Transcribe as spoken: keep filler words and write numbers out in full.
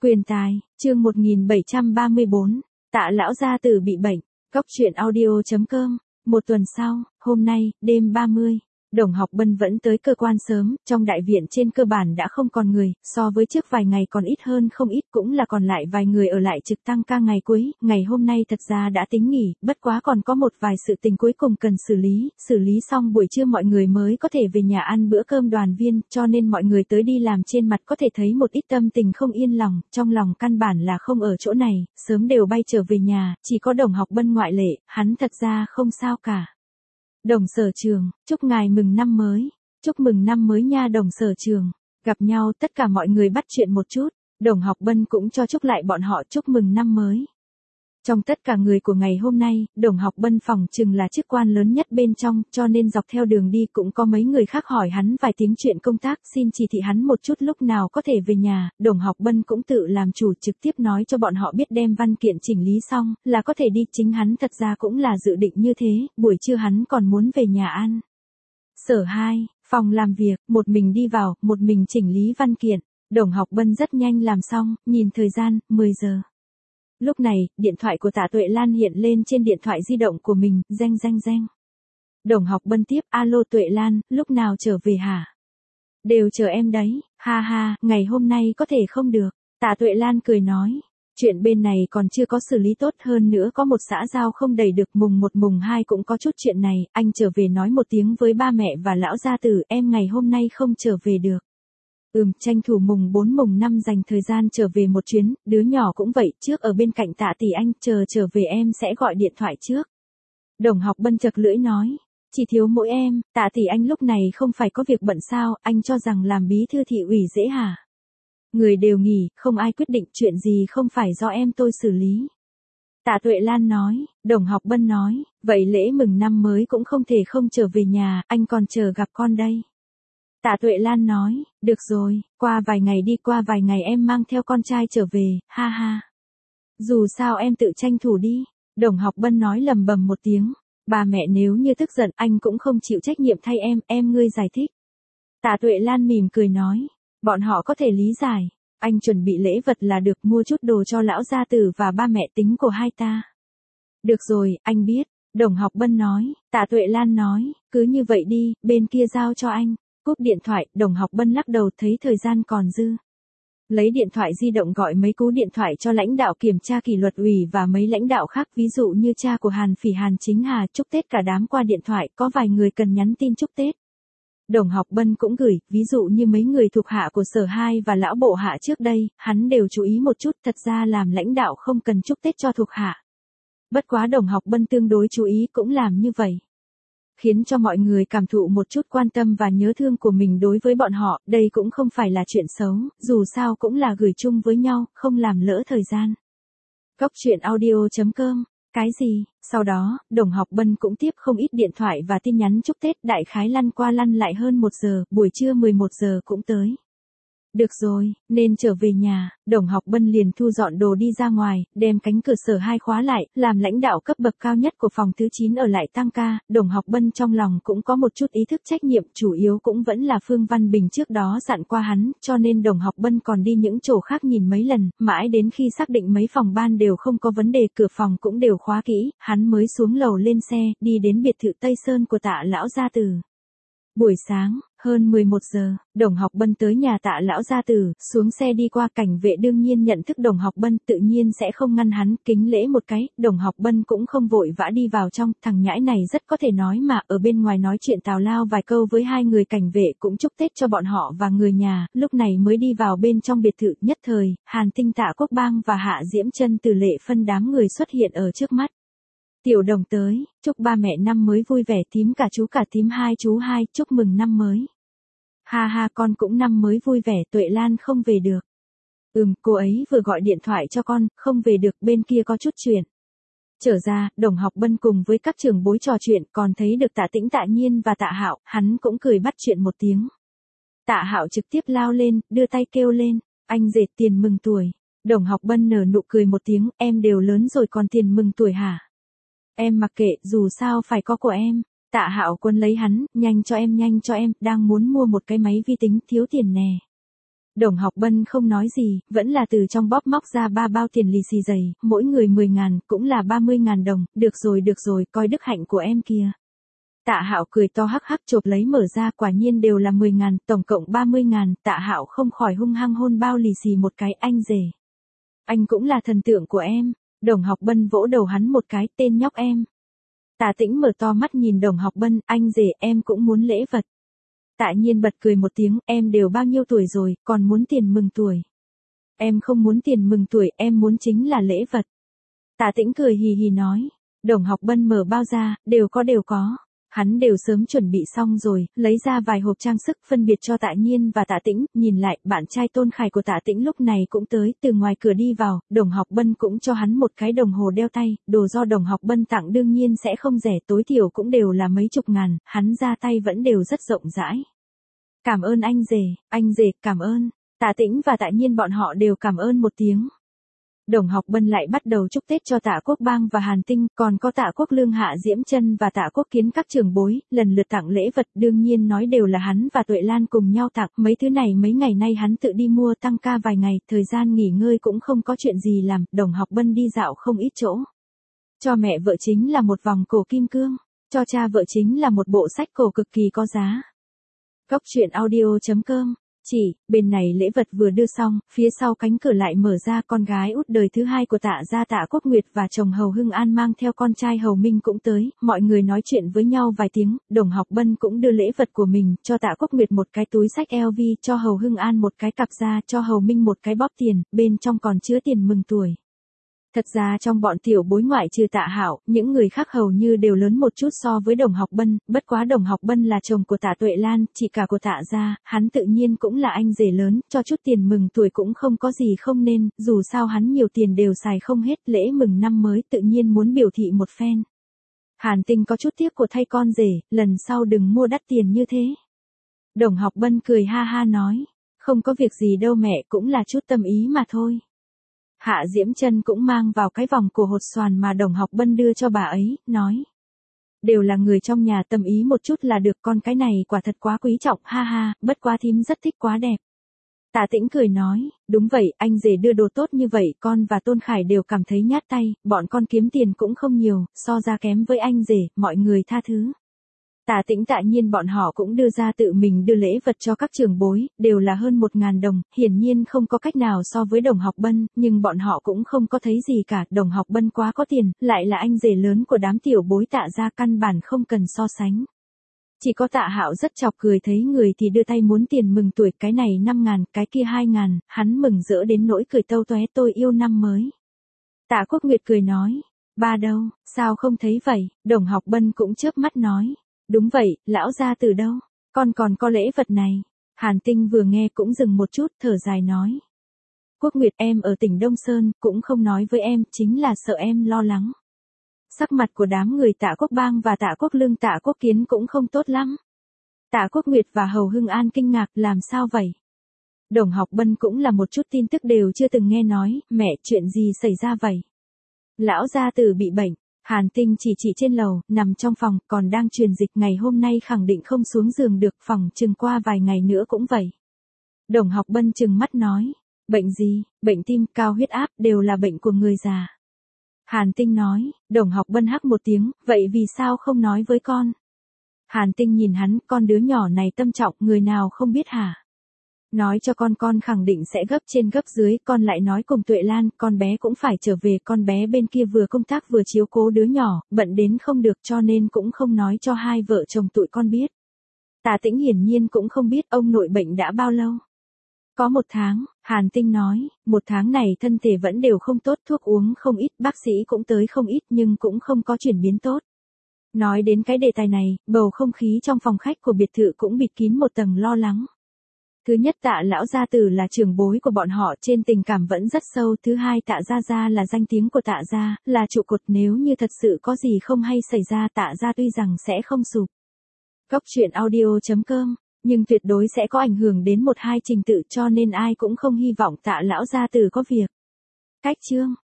Quyền tài, chương một nghìn bảy trăm ba mươi bốn, Tạ lão gia tử bị bệnh. Cốc truyện audio chấm com. Một tuần sau, hôm nay, đêm ba mươi, Đồng Học Bân vẫn tới cơ quan sớm, trong đại viện trên cơ bản đã không còn người, so với trước vài ngày còn ít hơn không ít, cũng là còn lại vài người ở lại trực tăng ca ngày cuối. Ngày hôm nay thật ra đã tính nghỉ, bất quá còn có một vài sự tình cuối cùng cần xử lý, xử lý xong buổi trưa mọi người mới có thể về nhà ăn bữa cơm đoàn viên, cho nên mọi người tới đi làm trên mặt có thể thấy một ít tâm tình không yên lòng, trong lòng căn bản là không ở chỗ này, sớm đều bay trở về nhà, chỉ có Đồng Học Bân ngoại lệ, hắn thật ra không sao cả. Đồng Sở Trường, chúc ngài mừng năm mới. Chúc mừng năm mới nha Đồng Sở Trường. Gặp nhau tất cả mọi người bắt chuyện một chút, Đồng Học Bân cũng cho chúc lại bọn họ chúc mừng năm mới. Trong tất cả người của ngày hôm nay, Đồng Học Bân phòng chừng là chức quan lớn nhất bên trong, cho nên dọc theo đường đi cũng có mấy người khác hỏi hắn vài tiếng chuyện công tác, xin chỉ thị hắn một chút lúc nào có thể về nhà. Đồng Học Bân cũng tự làm chủ trực tiếp nói cho bọn họ biết đem văn kiện chỉnh lý xong, là có thể đi. Chính hắn thật ra cũng là dự định như thế, buổi trưa hắn còn muốn về nhà ăn. Sở hai, phòng làm việc, một mình đi vào, một mình chỉnh lý văn kiện. Đồng Học Bân rất nhanh làm xong, nhìn thời gian, mười giờ. Lúc này, điện thoại của Tạ Tuệ Lan hiện lên trên điện thoại di động của mình, reng reng reng. Đồng Học Bân tiếp, alo Tuệ Lan, lúc nào trở về hả? Đều chờ em đấy, ha ha, ngày hôm nay có thể không được. Tạ Tuệ Lan cười nói, chuyện bên này còn chưa có xử lý tốt, hơn nữa có một xã giao không đầy được, mùng một mùng hai cũng có chút chuyện này, anh trở về nói một tiếng với ba mẹ và lão gia tử, em ngày hôm nay không trở về được. Ừm, tranh thủ mùng bốn mùng năm dành thời gian trở về một chuyến, đứa nhỏ cũng vậy, trước ở bên cạnh Tạ tỷ anh, chờ trở về em sẽ gọi điện thoại trước. Đồng Học Bân chật lưỡi nói, chỉ thiếu mỗi em, Tạ tỷ anh lúc này không phải có việc bận sao, anh cho rằng làm bí thư thị ủy dễ hả? Người đều nghỉ, không ai quyết định, chuyện gì không phải do em tôi xử lý. Tạ Tuệ Lan nói, Đồng Học Bân nói, vậy lễ mừng năm mới cũng không thể không trở về nhà, anh còn chờ gặp con đây. Tạ Tuệ Lan nói, được rồi, qua vài ngày đi, qua vài ngày em mang theo con trai trở về, ha ha. Dù sao em tự tranh thủ đi. Đồng Học Bân nói lầm bầm một tiếng, bà mẹ nếu như tức giận anh cũng không chịu trách nhiệm thay em, em ngươi giải thích. Tạ Tuệ Lan mỉm cười nói, bọn họ có thể lý giải, anh chuẩn bị lễ vật là được, mua chút đồ cho lão gia tử và ba mẹ tính của hai ta. Được rồi, anh biết, Đồng Học Bân nói. Tạ Tuệ Lan nói, cứ như vậy đi, bên kia giao cho anh. Cúp điện thoại, Đồng Học Bân lắc đầu thấy thời gian còn dư. Lấy điện thoại di động gọi mấy cú điện thoại cho lãnh đạo kiểm tra kỷ luật ủy và mấy lãnh đạo khác, ví dụ như cha của Hàn Phỉ Hàn Chính Hà, chúc Tết cả đám qua điện thoại, có vài người cần nhắn tin chúc Tết. Đồng Học Bân cũng gửi, ví dụ như mấy người thuộc hạ của Sở hai và lão bộ hạ trước đây, hắn đều chú ý một chút, thật ra làm lãnh đạo không cần chúc Tết cho thuộc hạ. Bất quá Đồng Học Bân tương đối chú ý cũng làm như vậy. Khiến cho mọi người cảm thụ một chút quan tâm và nhớ thương của mình đối với bọn họ, đây cũng không phải là chuyện xấu, dù sao cũng là gửi chung với nhau, không làm lỡ thời gian. Cốc truyện audio chấm com. Cái gì? Sau đó, Đồng Học Bân cũng tiếp không ít điện thoại và tin nhắn chúc Tết, đại khái lăn qua lăn lại hơn một giờ, buổi trưa mười một giờ cũng tới. Được rồi, nên trở về nhà, Đồng Học Bân liền thu dọn đồ đi ra ngoài, đem cánh cửa Sở hai khóa lại, làm lãnh đạo cấp bậc cao nhất của phòng thứ chín ở lại tăng ca. Đồng Học Bân trong lòng cũng có một chút ý thức trách nhiệm, chủ yếu cũng vẫn là Phương Văn Bình trước đó dặn qua hắn, cho nên Đồng Học Bân còn đi những chỗ khác nhìn mấy lần, mãi đến khi xác định mấy phòng ban đều không có vấn đề, cửa phòng cũng đều khóa kỹ, hắn mới xuống lầu lên xe, đi đến biệt thự Tây Sơn của Tạ lão gia tử. Buổi sáng, hơn mười một giờ, Đồng Học Bân tới nhà Tạ lão gia tử, xuống xe đi qua, cảnh vệ đương nhiên nhận thức Đồng Học Bân, tự nhiên sẽ không ngăn hắn, kính lễ một cái, Đồng Học Bân cũng không vội vã đi vào trong, thằng nhãi này rất có thể nói mà, ở bên ngoài nói chuyện tào lao vài câu với hai người cảnh vệ, cũng chúc Tết cho bọn họ và người nhà, lúc này mới đi vào bên trong biệt thự. Nhất thời, Hàn Tinh, Tạ Quốc Bang và Hạ Diễm Chân từ Lệ Phân đám người xuất hiện ở trước mắt. Tiểu Đồng tới, chúc ba mẹ năm mới vui vẻ, thím cả chú cả thím hai chú hai, chúc mừng năm mới. Ha ha, con cũng năm mới vui vẻ. Tuệ Lan không về được. Ừm, cô ấy vừa gọi điện thoại cho con, không về được, bên kia có chút chuyện. Trở ra, Đồng Học Bân cùng với các trưởng bối trò chuyện, còn thấy được Tạ Tĩnh, Tạ Nhiên và Tạ Hạo, hắn cũng cười bắt chuyện một tiếng. Tạ Hạo trực tiếp lao lên, đưa tay kêu lên, anh rể tiền mừng tuổi. Đồng Học Bân nở nụ cười một tiếng, em đều lớn rồi còn tiền mừng tuổi hả? Em mặc kệ, dù sao phải có của em. Tạ Hạo Quân lấy hắn, nhanh cho em, nhanh cho em, đang muốn mua một cái máy vi tính, thiếu tiền nè. Đồng Học Bân không nói gì, vẫn là từ trong bóp móc ra ba bao tiền lì xì dày, mỗi người mười ngàn, cũng là ba mươi ngàn đồng, được rồi được rồi, coi đức hạnh của em kìa. Tạ Hạo cười to hắc hắc chộp lấy mở ra, quả nhiên đều là mười ngàn, tổng cộng ba mươi ngàn, Tạ Hạo không khỏi hung hăng hôn bao lì xì một cái, anh rể. Anh cũng là thần tượng của em. Đồng Học Bân vỗ đầu hắn một cái, tên nhóc em. Tạ Tĩnh mở to mắt nhìn Đồng Học Bân, anh rể em cũng muốn lễ vật. Tạ Nhiên bật cười một tiếng, em đều bao nhiêu tuổi rồi, còn muốn tiền mừng tuổi. Em không muốn tiền mừng tuổi, em muốn chính là lễ vật. Tạ Tĩnh cười hì hì nói. Đồng Học Bân mở bao ra, đều có đều có. Hắn đều sớm chuẩn bị xong rồi, lấy ra vài hộp trang sức phân biệt cho Tạ Nhiên và Tạ Tĩnh, nhìn lại, bạn trai Tôn Khải của Tạ Tĩnh lúc này cũng tới, từ ngoài cửa đi vào, Đồng Học Bân cũng cho hắn một cái đồng hồ đeo tay, đồ do Đồng Học Bân tặng đương nhiên sẽ không rẻ, tối thiểu cũng đều là mấy chục ngàn, hắn ra tay vẫn đều rất rộng rãi. Cảm ơn anh rể, anh rể, cảm ơn. Tạ Tĩnh và Tạ Nhiên bọn họ đều cảm ơn một tiếng. Đồng Học Bân lại bắt đầu chúc Tết cho Tạ Quốc Bang và Hàn Tinh, còn có Tạ Quốc Lương, Hạ Diễm Chân và Tạ Quốc Kiến các trưởng bối, lần lượt tặng lễ vật, đương nhiên nói đều là hắn và Tuệ Lan cùng nhau tặng, mấy thứ này mấy ngày nay hắn tự đi mua, tăng ca vài ngày, thời gian nghỉ ngơi cũng không có chuyện gì làm, Đồng Học Bân đi dạo không ít chỗ. Cho mẹ vợ chính là một vòng cổ kim cương, cho cha vợ chính là một bộ sách cổ cực kỳ có giá. Cốc truyện audio chấm com. Chỉ, bên này lễ vật vừa đưa xong, phía sau cánh cửa lại mở ra, con gái út đời thứ hai của Tạ gia Tạ Quốc Nguyệt và chồng Hầu Hưng An mang theo con trai Hầu Minh cũng tới, mọi người nói chuyện với nhau vài tiếng, Đồng Học Bân cũng đưa lễ vật của mình, cho Tạ Quốc Nguyệt một cái túi xách L V, cho Hầu Hưng An một cái cặp da, cho Hầu Minh một cái bóp tiền, bên trong còn chứa tiền mừng tuổi. Thật ra trong bọn tiểu bối ngoại trừ Tạ Hạo, những người khác hầu như đều lớn một chút so với Đồng Học Bân, bất quá Đồng Học Bân là chồng của Tạ Tuệ Lan, chị cả của Tạ gia, hắn tự nhiên cũng là anh rể lớn, cho chút tiền mừng tuổi cũng không có gì không nên, dù sao hắn nhiều tiền đều xài không hết, lễ mừng năm mới tự nhiên muốn biểu thị một phen. Hàn Tinh có chút tiếc của thay con rể, lần sau đừng mua đắt tiền như thế. Đồng Học Bân cười ha ha nói, không có việc gì đâu mẹ, cũng là chút tâm ý mà thôi. Hạ Diễm Chân cũng mang vào cái vòng cổ hột xoàn mà Đồng Học Bân đưa cho bà ấy, nói. Đều là người trong nhà, tâm ý một chút là được, con cái này quả thật quá quý trọng, ha ha, bất quá thím rất thích, quá đẹp. Tạ Tĩnh cười nói, đúng vậy, anh rể đưa đồ tốt như vậy, con và Tôn Khải đều cảm thấy nhát tay, bọn con kiếm tiền cũng không nhiều, so ra kém với anh rể, mọi người tha thứ. Tạ Tĩnh Tạ Nhiên bọn họ cũng đưa ra tự mình đưa lễ vật cho các trưởng bối, đều là hơn một ngàn đồng, hiển nhiên không có cách nào so với Đồng Học Bân, nhưng bọn họ cũng không có thấy gì cả, Đồng Học Bân quá có tiền, lại là anh rể lớn của đám tiểu bối Tạ gia, căn bản không cần so sánh. Chỉ có Tạ Hạo rất chọc cười, thấy người thì đưa tay muốn tiền mừng tuổi, cái này năm ngàn, cái kia hai ngàn, hắn mừng rỡ đến nỗi cười tâu tóe, tôi yêu năm mới. Tạ Quốc Nguyệt cười nói, ba đâu, sao không thấy vậy, Đồng Học Bân cũng chớp mắt nói. Đúng vậy, lão gia từ đâu? Con còn có lễ vật này. Hàn Tinh vừa nghe cũng dừng một chút, thở dài nói. Quốc Nguyệt, em ở tỉnh Đông Sơn, cũng không nói với em, chính là sợ em lo lắng. Sắc mặt của đám người Tạ Quốc Bang và Tạ Quốc Lương, Tạ Quốc Kiến cũng không tốt lắm. Tạ Quốc Nguyệt và Hầu Hưng An kinh ngạc, làm sao vậy? Đồng Học Bân cũng là một chút tin tức đều chưa từng nghe nói, mẹ, chuyện gì xảy ra vậy? Lão gia tử bị bệnh. Hàn Tinh chỉ chỉ trên lầu, nằm trong phòng, còn đang truyền dịch, ngày hôm nay khẳng định không xuống giường được, phòng chừng qua vài ngày nữa cũng vậy. Đồng Học Bân trừng mắt nói, bệnh gì, bệnh tim, cao huyết áp, đều là bệnh của người già. Hàn Tinh nói, Đồng Học Bân hắc một tiếng, vậy vì sao không nói với con? Hàn Tinh nhìn hắn, con đứa nhỏ này tâm trọng, người nào không biết hả? Nói cho con, con khẳng định sẽ gấp trên gấp dưới, con lại nói cùng Tuệ Lan, con bé cũng phải trở về, con bé bên kia vừa công tác vừa chiếu cố đứa nhỏ, bận đến không được, cho nên cũng không nói cho hai vợ chồng tụi con biết. Tạ Tĩnh hiển nhiên cũng không biết ông nội bệnh đã bao lâu. Có một tháng, Hàn Tinh nói, một tháng này thân thể vẫn đều không tốt, thuốc uống không ít, bác sĩ cũng tới không ít nhưng cũng không có chuyển biến tốt. Nói đến cái đề tài này, bầu không khí trong phòng khách của biệt thự cũng bịt kín một tầng lo lắng. Thứ nhất, Tạ lão gia tử là trưởng bối của bọn họ, trên tình cảm vẫn rất sâu. Thứ hai, Tạ gia gia là danh tiếng của Tạ gia, là trụ cột, nếu như thật sự có gì không hay xảy ra, Tạ gia tuy rằng sẽ không sụp. Cốc truyện audio chấm com, nhưng tuyệt đối sẽ có ảnh hưởng đến một hai trình tự, cho nên ai cũng không hy vọng Tạ lão gia tử có việc. Cách chương